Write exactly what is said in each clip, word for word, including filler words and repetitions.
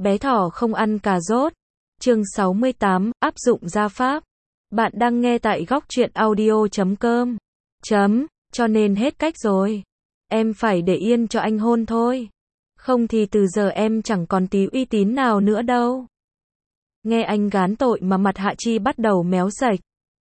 Bé thỏ không ăn cà rốt. Chương sáu mươi tám, áp dụng gia pháp. Bạn đang nghe tại góc truyện audio chấm com. Chấm, cho nên hết cách rồi. Em phải để yên cho anh hôn thôi. Không thì từ giờ em chẳng còn tí uy tín nào nữa đâu. Nghe anh gán tội mà mặt Hạ Chi bắt đầu méo sạch.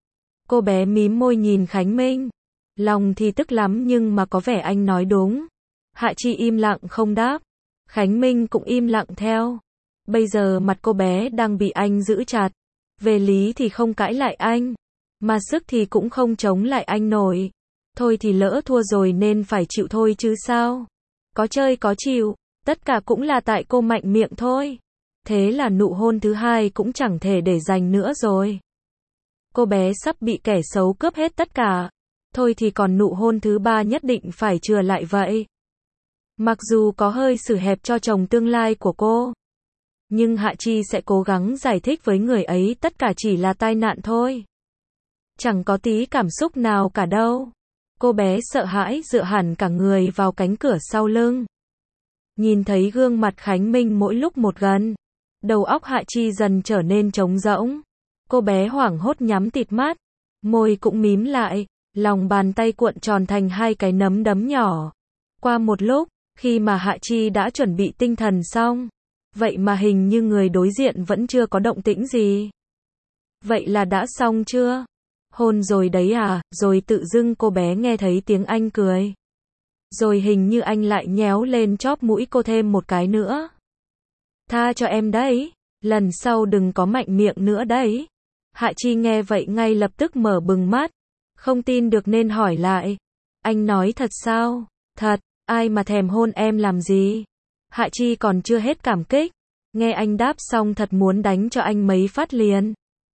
Cô bé mím môi nhìn Khánh Minh. Lòng thì tức lắm nhưng mà có vẻ anh nói đúng. Hạ Chi im lặng không đáp. Khánh Minh cũng im lặng theo. Bây giờ mặt cô bé đang bị anh giữ chặt. Về lý thì không cãi lại anh. Mà sức thì cũng không chống lại anh nổi. Thôi thì lỡ thua rồi nên phải chịu thôi chứ sao. Có chơi có chịu. Tất cả cũng là tại cô mạnh miệng thôi. Thế là nụ hôn thứ hai cũng chẳng thể để dành nữa rồi. Cô bé sắp bị kẻ xấu cướp hết tất cả. Thôi thì còn nụ hôn thứ ba nhất định phải chừa lại vậy. Mặc dù có hơi xử hẹp cho chồng tương lai của cô. Nhưng Hạ Chi sẽ cố gắng giải thích với người ấy tất cả chỉ là tai nạn thôi. Chẳng có tí cảm xúc nào cả đâu. Cô bé sợ hãi dựa hẳn cả người vào cánh cửa sau lưng. Nhìn thấy gương mặt Khánh Minh mỗi lúc một gần. Đầu óc Hạ Chi dần trở nên trống rỗng. Cô bé hoảng hốt nhắm tịt mắt. Môi cũng mím lại. Lòng bàn tay cuộn tròn thành hai cái nấm đấm nhỏ. Qua một lúc, khi mà Hạ Chi đã chuẩn bị tinh thần xong. Vậy mà hình như người đối diện vẫn chưa có động tĩnh gì. Vậy là đã xong chưa? Hôn rồi đấy à? Rồi tự dưng cô bé nghe thấy tiếng anh cười. Rồi hình như anh lại nhéo lên chóp mũi cô thêm một cái nữa. Tha cho em đấy. Lần sau đừng có mạnh miệng nữa đấy. Hạ Chi nghe vậy ngay lập tức mở bừng mắt. Không tin được nên hỏi lại. Anh nói thật sao? Thật, ai mà thèm hôn em làm gì? Hạ Chi còn chưa hết cảm kích. Nghe anh đáp xong thật muốn đánh cho anh mấy phát liền.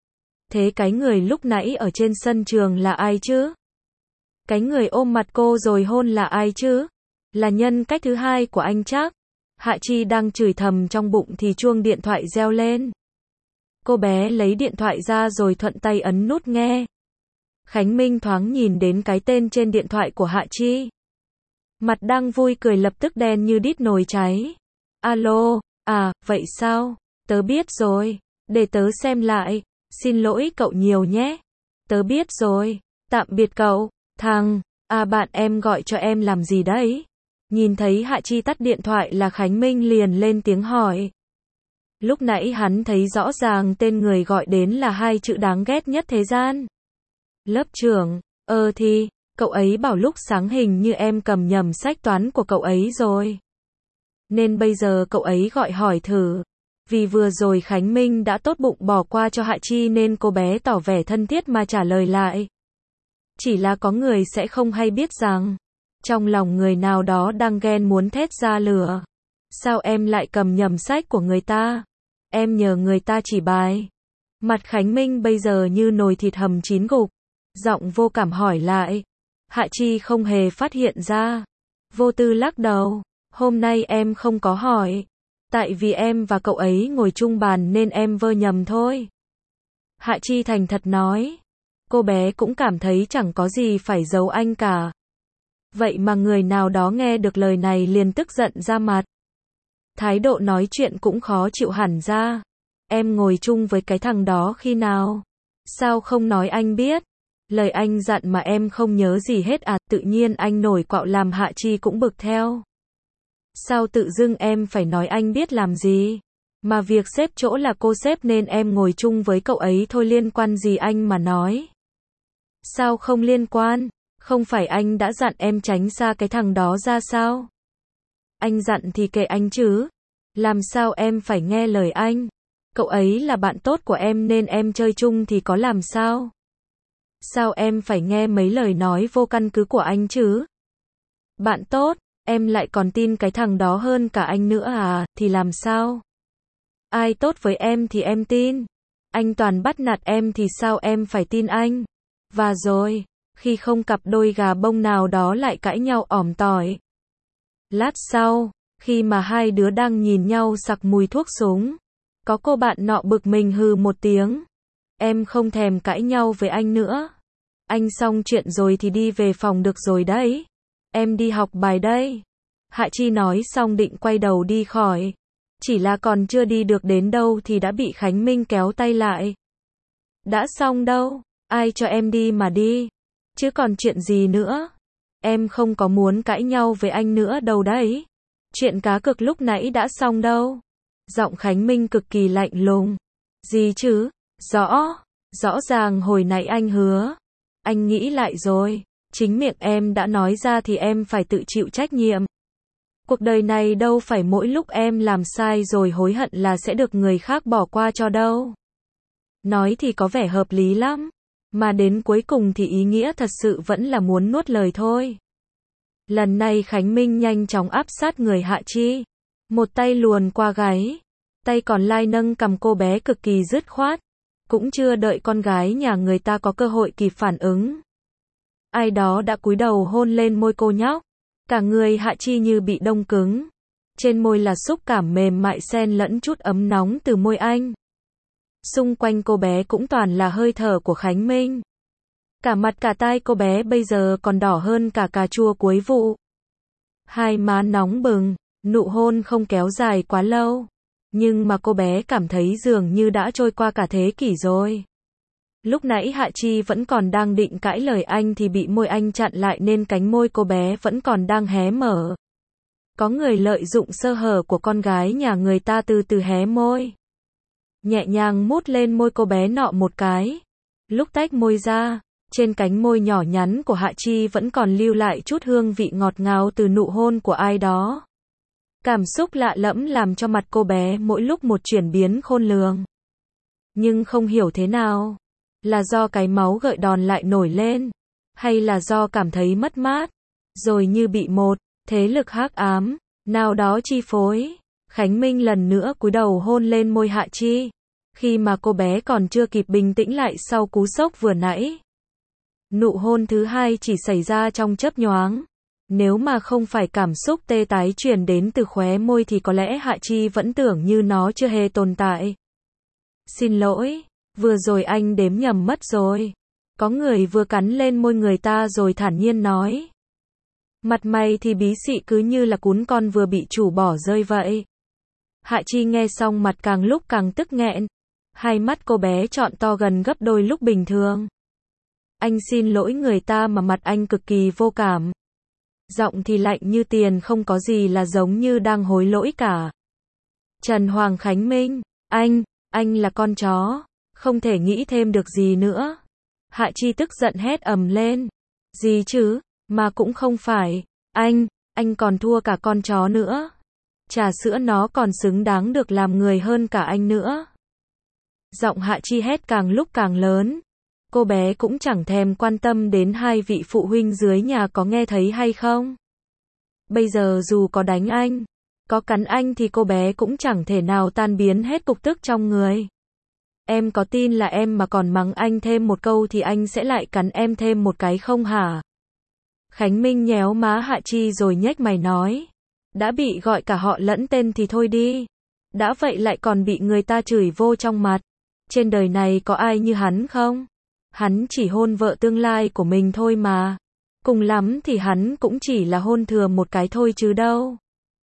Thế cái người lúc nãy ở trên sân trường là ai chứ? Cái người ôm mặt cô rồi hôn là ai chứ? Là nhân cách thứ hai của anh chắc? Hạ Chi đang chửi thầm trong bụng thì chuông điện thoại reo lên. Cô bé lấy điện thoại ra rồi thuận tay ấn nút nghe. Khánh Minh thoáng nhìn đến cái tên trên điện thoại của Hạ Chi. Mặt đang vui cười lập tức đen như đít nồi cháy. Alo, à, vậy sao? Tớ biết rồi. Để tớ xem lại. Xin lỗi cậu nhiều nhé. Tớ biết rồi. Tạm biệt cậu. Thằng, à bạn em gọi cho em làm gì đấy? Nhìn thấy Hạ Chi tắt điện thoại là Khánh Minh liền lên tiếng hỏi. Lúc nãy hắn thấy rõ ràng tên người gọi đến là hai chữ đáng ghét nhất thế gian. Lớp trưởng, ờ thì, cậu ấy bảo lúc sáng hình như em cầm nhầm sách toán của cậu ấy rồi. Nên bây giờ cậu ấy gọi hỏi thử. Vì vừa rồi Khánh Minh đã tốt bụng bỏ qua cho Hạ Chi nên cô bé tỏ vẻ thân thiết mà trả lời lại. Chỉ là có người sẽ không hay biết rằng, trong lòng người nào đó đang ghen muốn thét ra lửa. Sao em lại cầm nhầm sách của người ta? Em nhờ người ta chỉ bài. Mặt Khánh Minh bây giờ như nồi thịt hầm chín gục. Giọng vô cảm hỏi lại. Hạ Chi không hề phát hiện ra. Vô tư lắc đầu. Hôm nay em không có hỏi. Tại vì em và cậu ấy ngồi chung bàn nên em vơ nhầm thôi. Hạ Chi thành thật nói. Cô bé cũng cảm thấy chẳng có gì phải giấu anh cả. Vậy mà người nào đó nghe được lời này liền tức giận ra mặt. Thái độ nói chuyện cũng khó chịu hẳn ra. Em ngồi chung với cái thằng đó khi nào? Sao không nói anh biết? Lời anh dặn mà em không nhớ gì hết à? Tự nhiên anh nổi quạo làm Hạ Chi cũng bực theo. Sao tự dưng em phải nói anh biết làm gì? Mà việc xếp chỗ là cô xếp nên em ngồi chung với cậu ấy thôi, liên quan gì anh mà nói? Sao không liên quan? Không phải anh đã dặn em tránh xa cái thằng đó ra sao? Anh dặn thì kệ anh chứ. Làm sao em phải nghe lời anh? Cậu ấy là bạn tốt của em nên em chơi chung thì có làm sao? Sao em phải nghe mấy lời nói vô căn cứ của anh chứ? Bạn tốt, em lại còn tin cái thằng đó hơn cả anh nữa à, thì làm sao? Ai tốt với em thì em tin. Anh toàn bắt nạt em thì sao em phải tin anh? Và rồi, khi không cặp đôi gà bông nào đó lại cãi nhau ỏm tỏi. Lát sau, khi mà hai đứa đang nhìn nhau sặc mùi thuốc súng, có cô bạn nọ bực mình hừ một tiếng. Em không thèm cãi nhau với anh nữa. Anh xong chuyện rồi thì đi về phòng được rồi đấy. Em đi học bài đây. Hạ Chi nói xong định quay đầu đi khỏi. Chỉ là còn chưa đi được đến đâu thì đã bị Khánh Minh kéo tay lại. Đã xong đâu, ai cho em đi mà đi. Chứ còn chuyện gì nữa. Em không có muốn cãi nhau với anh nữa đâu đấy. Chuyện cá cược lúc nãy đã xong đâu. Giọng Khánh Minh cực kỳ lạnh lùng. Gì chứ? Rõ. Rõ ràng hồi nãy anh hứa. Anh nghĩ lại rồi. Chính miệng em đã nói ra thì em phải tự chịu trách nhiệm. Cuộc đời này đâu phải mỗi lúc em làm sai rồi hối hận là sẽ được người khác bỏ qua cho đâu. Nói thì có vẻ hợp lý lắm. Mà đến cuối cùng thì ý nghĩa thật sự vẫn là muốn nuốt lời thôi. Lần này Khánh Minh nhanh chóng áp sát người Hạ Chi. Một tay luồn qua gáy. Tay còn lai nâng cầm cô bé cực kỳ dứt khoát. Cũng chưa đợi con gái nhà người ta có cơ hội kịp phản ứng. Ai đó đã cúi đầu hôn lên môi cô nhóc. Cả người Hạ Chi như bị đông cứng. Trên môi là xúc cảm mềm mại xen lẫn chút ấm nóng từ môi anh. Xung quanh cô bé cũng toàn là hơi thở của Khánh Minh. Cả mặt cả tai cô bé bây giờ còn đỏ hơn cả cà chua cuối vụ. Hai má nóng bừng, nụ hôn không kéo dài quá lâu. Nhưng mà cô bé cảm thấy dường như đã trôi qua cả thế kỷ rồi. Lúc nãy Hạ Chi vẫn còn đang định cãi lời anh thì bị môi anh chặn lại nên cánh môi cô bé vẫn còn đang hé mở. Có người lợi dụng sơ hở của con gái nhà người ta từ từ hé môi. Nhẹ nhàng mút lên môi cô bé nọ một cái. Lúc tách môi ra, trên cánh môi nhỏ nhắn của Hạ Chi vẫn còn lưu lại chút hương vị ngọt ngào từ nụ hôn của ai đó. Cảm xúc lạ lẫm làm cho mặt cô bé mỗi lúc một chuyển biến khôn lường. Nhưng không hiểu thế nào. Là do cái máu gợi đòn lại nổi lên. Hay là do cảm thấy mất mát. Rồi như bị một thế lực hắc ám nào đó chi phối. Khánh Minh lần nữa cúi đầu hôn lên môi Hạ Chi. Khi mà cô bé còn chưa kịp bình tĩnh lại sau cú sốc vừa nãy. Nụ hôn thứ hai chỉ xảy ra trong chớp nhoáng. Nếu mà không phải cảm xúc tê tái truyền đến từ khóe môi thì có lẽ Hạ Chi vẫn tưởng như nó chưa hề tồn tại. Xin lỗi, vừa rồi anh đếm nhầm mất rồi. Có người vừa cắn lên môi người ta rồi thản nhiên nói. Mặt mày thì bí xị cứ như là cún con vừa bị chủ bỏ rơi vậy. Hạ Chi nghe xong mặt càng lúc càng tức nghẹn. Hai mắt cô bé trọn to gần gấp đôi lúc bình thường. Anh xin lỗi người ta mà mặt anh cực kỳ vô cảm. Giọng thì lạnh như tiền không có gì là giống như đang hối lỗi cả. Trần Hoàng Khánh Minh, anh, anh là con chó, không thể nghĩ thêm được gì nữa. Hạ Chi tức giận hét ầm lên. Gì chứ, mà cũng không phải, anh, anh còn thua cả con chó nữa. Trà sữa nó còn xứng đáng được làm người hơn cả anh nữa. Giọng Hạ Chi hét càng lúc càng lớn. Cô bé cũng chẳng thèm quan tâm đến hai vị phụ huynh dưới nhà có nghe thấy hay không. Bây giờ dù có đánh anh, có cắn anh thì cô bé cũng chẳng thể nào tan biến hết cục tức trong người. Em có tin là em mà còn mắng anh thêm một câu thì anh sẽ lại cắn em thêm một cái không hả? Khánh Minh nhéo má Hạ Chi rồi nhếch mày nói. Đã bị gọi cả họ lẫn tên thì thôi đi. Đã vậy lại còn bị người ta chửi vô trong mặt. Trên đời này có ai như hắn không? Hắn chỉ hôn vợ tương lai của mình thôi mà. Cùng lắm thì hắn cũng chỉ là hôn thừa một cái thôi chứ đâu.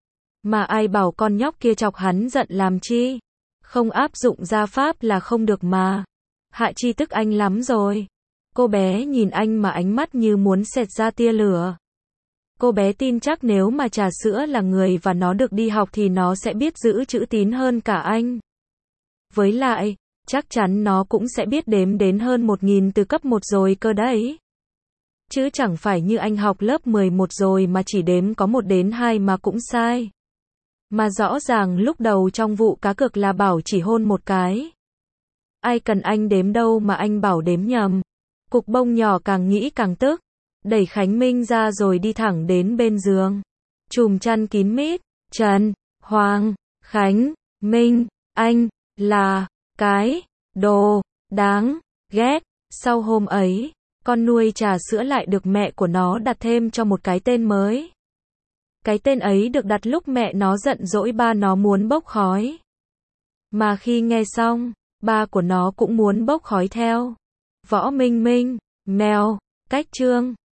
Mà ai bảo con nhóc kia chọc hắn giận làm chi? Không áp dụng gia pháp là không được mà. Hạ Chi tức anh lắm rồi. Cô bé nhìn anh mà ánh mắt như muốn xẹt ra tia lửa. Cô bé tin chắc nếu mà Trà Sữa là người và nó được đi học thì nó sẽ biết giữ chữ tín hơn cả anh. Với lại, chắc chắn nó cũng sẽ biết đếm đến hơn một nghìn từ cấp một rồi cơ đấy. Chứ chẳng phải như anh học lớp mười một rồi mà chỉ đếm có một đến hai mà cũng sai. Mà rõ ràng lúc đầu trong vụ cá cược là bảo chỉ hôn một cái. Ai cần anh đếm đâu mà anh bảo đếm nhầm. Cục bông nhỏ càng nghĩ càng tức. Đẩy Khánh Minh ra rồi đi thẳng đến bên giường. Chùm chăn kín mít. Trần Hoàng Khánh Minh, anh là cái đồ đáng ghét. Sau hôm ấy, con nuôi Trà Sữa lại được mẹ của nó đặt thêm cho một cái tên mới. Cái tên ấy được đặt lúc mẹ nó giận dỗi ba nó muốn bốc khói. Mà khi nghe xong, ba của nó cũng muốn bốc khói theo. Võ Minh Minh, mèo, cách chương.